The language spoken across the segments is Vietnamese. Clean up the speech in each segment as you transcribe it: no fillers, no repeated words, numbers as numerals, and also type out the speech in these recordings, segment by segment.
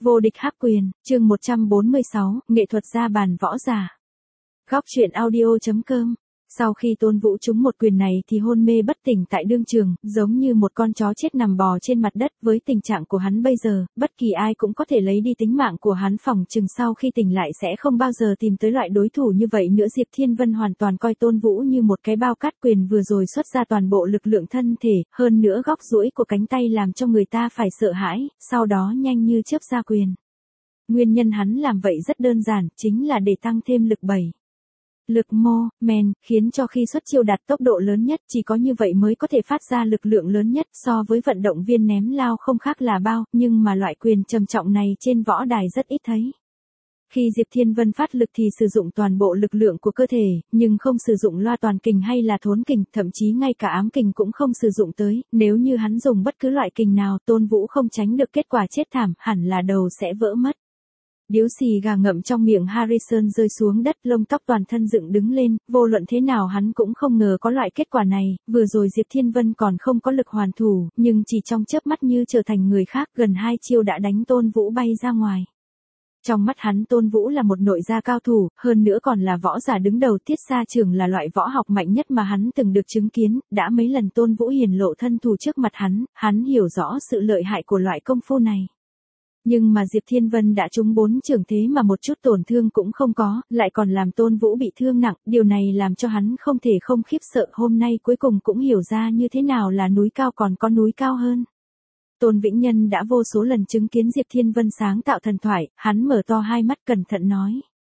Vô địch hắc quyền, chương 146, nghệ thuật ra bàn võ giả. Góc truyện audio.com. Sau khi Tôn Vũ trúng một quyền này thì hôn mê bất tỉnh tại đương trường, giống như một con chó chết nằm bò trên mặt đất. Với tình trạng của hắn bây giờ, bất kỳ ai cũng có thể lấy đi tính mạng của hắn, phòng chừng sau khi tỉnh lại sẽ không bao giờ tìm tới loại đối thủ như vậy nữa. Diệp Thiên Vân hoàn toàn coi Tôn Vũ như một cái bao cát, quyền vừa rồi xuất ra toàn bộ lực lượng thân thể, hơn nữa góc duỗi của cánh tay làm cho người ta phải sợ hãi, sau đó nhanh như chớp ra quyền. Nguyên nhân hắn làm vậy rất đơn giản, chính là để tăng thêm lực bẩy. Lực mô, men, khiến cho khi xuất chiêu đạt tốc độ lớn nhất, chỉ có như vậy mới có thể phát ra lực lượng lớn nhất. So với vận động viên ném lao không khác là bao, nhưng mà loại quyền trầm trọng này trên võ đài rất ít thấy. Khi Diệp Thiên Vân phát lực thì sử dụng toàn bộ lực lượng của cơ thể, nhưng không sử dụng loa toàn kình hay là thốn kình, thậm chí ngay cả ám kình cũng không sử dụng tới. Nếu như hắn dùng bất cứ loại kình nào, Tôn Vũ không tránh được kết quả chết thảm, hẳn là đầu sẽ vỡ mất. Điếu xì gà ngậm trong miệng Harrison rơi xuống đất, lông tóc toàn thân dựng đứng lên, vô luận thế nào hắn cũng không ngờ có loại kết quả này. Vừa rồi Diệp Thiên Vân còn không có lực hoàn thủ, nhưng chỉ trong chớp mắt như trở thành người khác, gần 2 chiêu đã đánh Tôn Vũ bay ra ngoài. Trong mắt hắn Tôn Vũ là một nội gia cao thủ, hơn nữa còn là võ giả đứng đầu. Tiết Sa Trường là loại võ học mạnh nhất mà hắn từng được chứng kiến, đã mấy lần Tôn Vũ hiển lộ thân thủ trước mặt hắn hiểu rõ sự lợi hại của loại công phu này. Nhưng mà Diệp Thiên Vân đã trúng 4 chưởng thế mà một chút tổn thương cũng không có, lại còn làm Tôn Vũ bị thương nặng, điều này làm cho hắn không thể không khiếp sợ. Hôm nay cuối cùng cũng hiểu ra như thế nào là núi cao còn có núi cao hơn. Tôn Vĩnh Nhân đã vô số lần chứng kiến Diệp Thiên Vân sáng tạo thần thoại, hắn mở to hai mắt cẩn thận nói.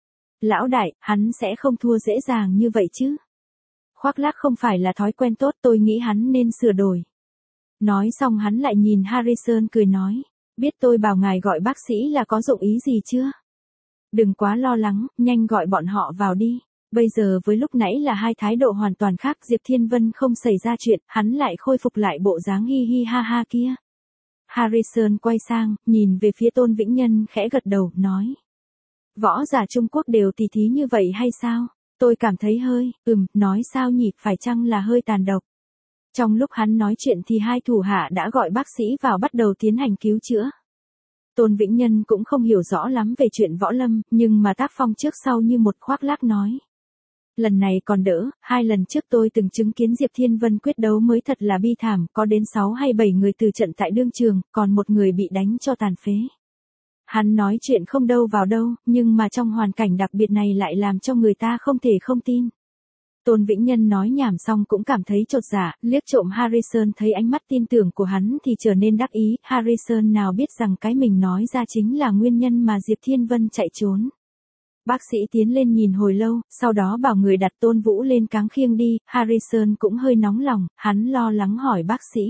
Lão đại, hắn sẽ không thua dễ dàng như vậy chứ. Khoác lác không phải là thói quen tốt, tôi nghĩ hắn nên sửa đổi. Nói xong hắn lại nhìn Harrison cười nói. Biết tôi bảo ngài gọi bác sĩ là có dụng ý gì chưa? Đừng quá lo lắng, nhanh gọi bọn họ vào đi. Bây giờ với lúc nãy là hai thái độ hoàn toàn khác. Diệp Thiên Vân không xảy ra chuyện, hắn lại khôi phục lại bộ dáng hi hi ha ha kia. Harrison quay sang, nhìn về phía Tôn Vĩnh Nhân khẽ gật đầu, nói. Võ giả Trung Quốc đều tỉ thí như vậy hay sao? Tôi cảm thấy hơi, nói sao nhỉ, phải chăng là hơi tàn độc? Trong lúc hắn nói chuyện thì hai thủ hạ đã gọi bác sĩ vào bắt đầu tiến hành cứu chữa. Tôn Vĩnh Nhân cũng không hiểu rõ lắm về chuyện võ lâm, nhưng mà tác phong trước sau như một, khoác lác nói. Lần này còn đỡ, 2 lần trước tôi từng chứng kiến Diệp Thiên Vân quyết đấu mới thật là bi thảm, có đến 6 hay 7 người từ trận tại đương trường, còn một người bị đánh cho tàn phế. Hắn nói chuyện không đâu vào đâu, nhưng mà trong hoàn cảnh đặc biệt này lại làm cho người ta không thể không tin. Tôn Vĩnh Nhân nói nhảm xong cũng cảm thấy chột dạ, liếc trộm Harrison, thấy ánh mắt tin tưởng của hắn thì trở nên đắc ý. Harrison nào biết rằng cái mình nói ra chính là nguyên nhân mà Diệp Thiên Vân chạy trốn. Bác sĩ tiến lên nhìn hồi lâu, sau đó bảo người đặt Tôn Vũ lên cáng khiêng đi. Harrison cũng hơi nóng lòng, hắn lo lắng hỏi bác sĩ.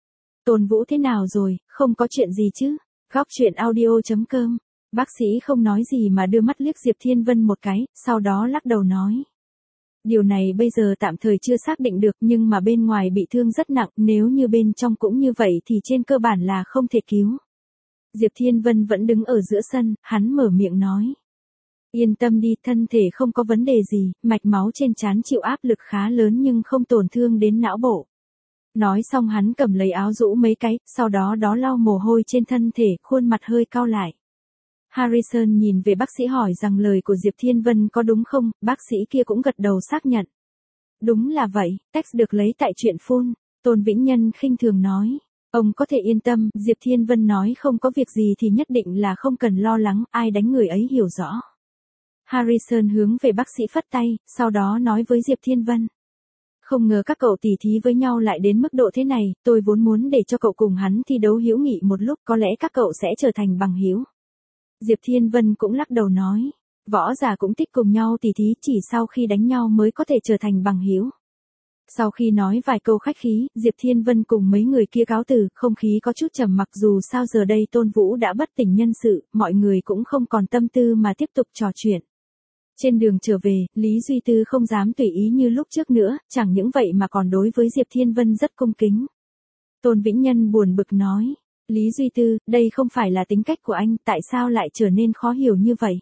Tôn Vũ thế nào rồi, không có chuyện gì chứ? Góc truyện audio.com. Bác sĩ không nói gì mà đưa mắt liếc Diệp Thiên Vân một cái, sau đó lắc đầu nói. Điều này bây giờ tạm thời chưa xác định được, nhưng mà bên ngoài bị thương rất nặng, nếu như bên trong cũng như vậy thì trên cơ bản là không thể cứu. Diệp Thiên Vân vẫn đứng ở giữa sân, hắn mở miệng nói. Yên tâm đi, thân thể không có vấn đề gì, mạch máu trên trán chịu áp lực khá lớn nhưng không tổn thương đến não bộ. Nói xong hắn cầm lấy áo rũ mấy cái, sau đó lau mồ hôi trên thân thể, khuôn mặt hơi cau lại. Harrison nhìn về bác sĩ hỏi rằng lời của Diệp Thiên Vân có đúng không, bác sĩ kia cũng gật đầu xác nhận. Đúng là vậy, text được lấy tại truyện Phun, Tôn Vĩnh Nhân khinh thường nói. Ông có thể yên tâm, Diệp Thiên Vân nói không có việc gì thì nhất định là không cần lo lắng, ai đánh người ấy hiểu rõ. Harrison hướng về bác sĩ phất tay, sau đó nói với Diệp Thiên Vân. Không ngờ các cậu tỉ thí với nhau lại đến mức độ thế này, tôi vốn muốn để cho cậu cùng hắn thi đấu hữu nghị một lúc, có lẽ các cậu sẽ trở thành bằng hữu. Diệp Thiên Vân cũng lắc đầu nói, võ giả cũng thích cùng nhau tỉ thí, chỉ sau khi đánh nhau mới có thể trở thành bằng hữu. Sau khi nói vài câu khách khí, Diệp Thiên Vân cùng mấy người kia cáo từ, không khí có chút trầm mặc, dù sao giờ đây Tôn Vũ đã bất tỉnh nhân sự, mọi người cũng không còn tâm tư mà tiếp tục trò chuyện. Trên đường trở về, Lý Duy Tư không dám tùy ý như lúc trước nữa, chẳng những vậy mà còn đối với Diệp Thiên Vân rất cung kính. Tôn Vĩnh Nhân buồn bực nói. Lý Duy Tư, đây không phải là tính cách của anh, tại sao lại trở nên khó hiểu như vậy?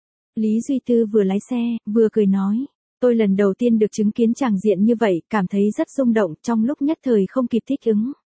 Lý Duy Tư vừa lái xe, vừa cười nói. Tôi lần đầu tiên được chứng kiến tràng diện như vậy, cảm thấy rất rung động, trong lúc nhất thời không kịp thích ứng.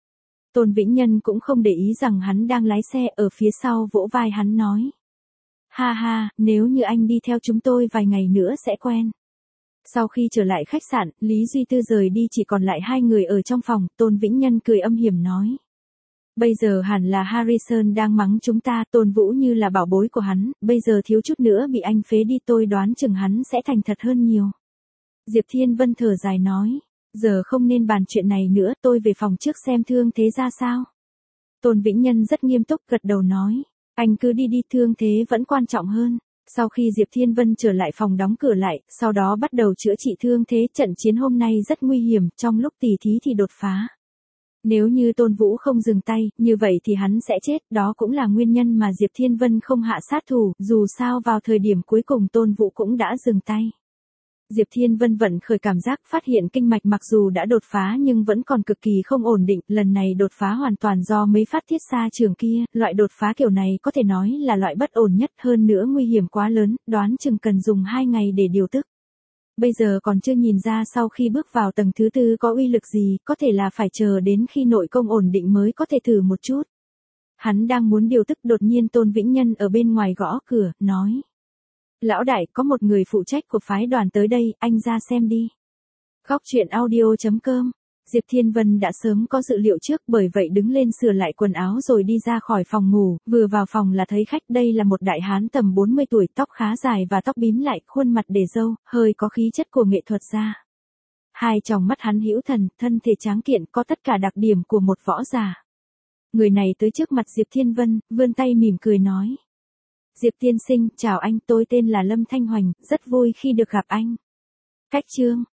Tôn Vĩnh Nhân cũng không để ý rằng hắn đang lái xe, ở phía sau vỗ vai hắn nói. Ha ha, nếu như anh đi theo chúng tôi vài ngày nữa sẽ quen. Sau khi trở lại khách sạn, Lý Duy Tư rời đi chỉ còn lại hai người ở trong phòng, Tôn Vĩnh Nhân cười âm hiểm nói. Bây giờ hẳn là Harrison đang mắng chúng ta, Tôn Vũ như là bảo bối của hắn, bây giờ thiếu chút nữa bị anh phế đi, tôi đoán chừng hắn sẽ thành thật hơn nhiều. Diệp Thiên Vân thở dài nói, giờ không nên bàn chuyện này nữa, tôi về phòng trước xem thương thế ra sao. Tôn Vĩnh Nhân rất nghiêm túc gật đầu nói, anh cứ đi đi, thương thế vẫn quan trọng hơn. Sau khi Diệp Thiên Vân trở lại phòng đóng cửa lại, sau đó bắt đầu chữa trị thương thế, trận chiến hôm nay rất nguy hiểm, trong lúc tỉ thí thì đột phá. Nếu như Tôn Vũ không dừng tay, như vậy thì hắn sẽ chết, đó cũng là nguyên nhân mà Diệp Thiên Vân không hạ sát thủ, dù sao vào thời điểm cuối cùng Tôn Vũ cũng đã dừng tay. Diệp Thiên Vân vận khởi cảm giác, phát hiện kinh mạch mặc dù đã đột phá nhưng vẫn còn cực kỳ không ổn định, lần này đột phá hoàn toàn do mấy phát thiết xa trường kia, loại đột phá kiểu này có thể nói là loại bất ổn nhất, hơn nữa nguy hiểm quá lớn, đoán chừng cần dùng 2 ngày để điều tức. Bây giờ còn chưa nhìn ra sau khi bước vào tầng thứ 4 có uy lực gì, có thể là phải chờ đến khi nội công ổn định mới có thể thử một chút. Hắn đang muốn điều tức, đột nhiên Tôn Vĩnh Nhân ở bên ngoài gõ cửa, nói. Lão đại, có một người phụ trách của phái đoàn tới đây, anh ra xem đi. Góc truyện audio.com. Diệp Thiên Vân đã sớm có dự liệu trước, bởi vậy đứng lên sửa lại quần áo rồi đi ra khỏi phòng ngủ, vừa vào phòng là thấy khách, đây là một đại hán tầm 40 tuổi, tóc khá dài và tóc bím lại, khuôn mặt để râu, hơi có khí chất của nghệ thuật gia. Hai tròng mắt hắn hữu thần, thân thể tráng kiện, có tất cả đặc điểm của một võ giả. Người này tới trước mặt Diệp Thiên Vân, vươn tay mỉm cười nói. Diệp tiên sinh, chào anh, tôi tên là Lâm Thanh Hoành, rất vui khi được gặp anh. Cách chương.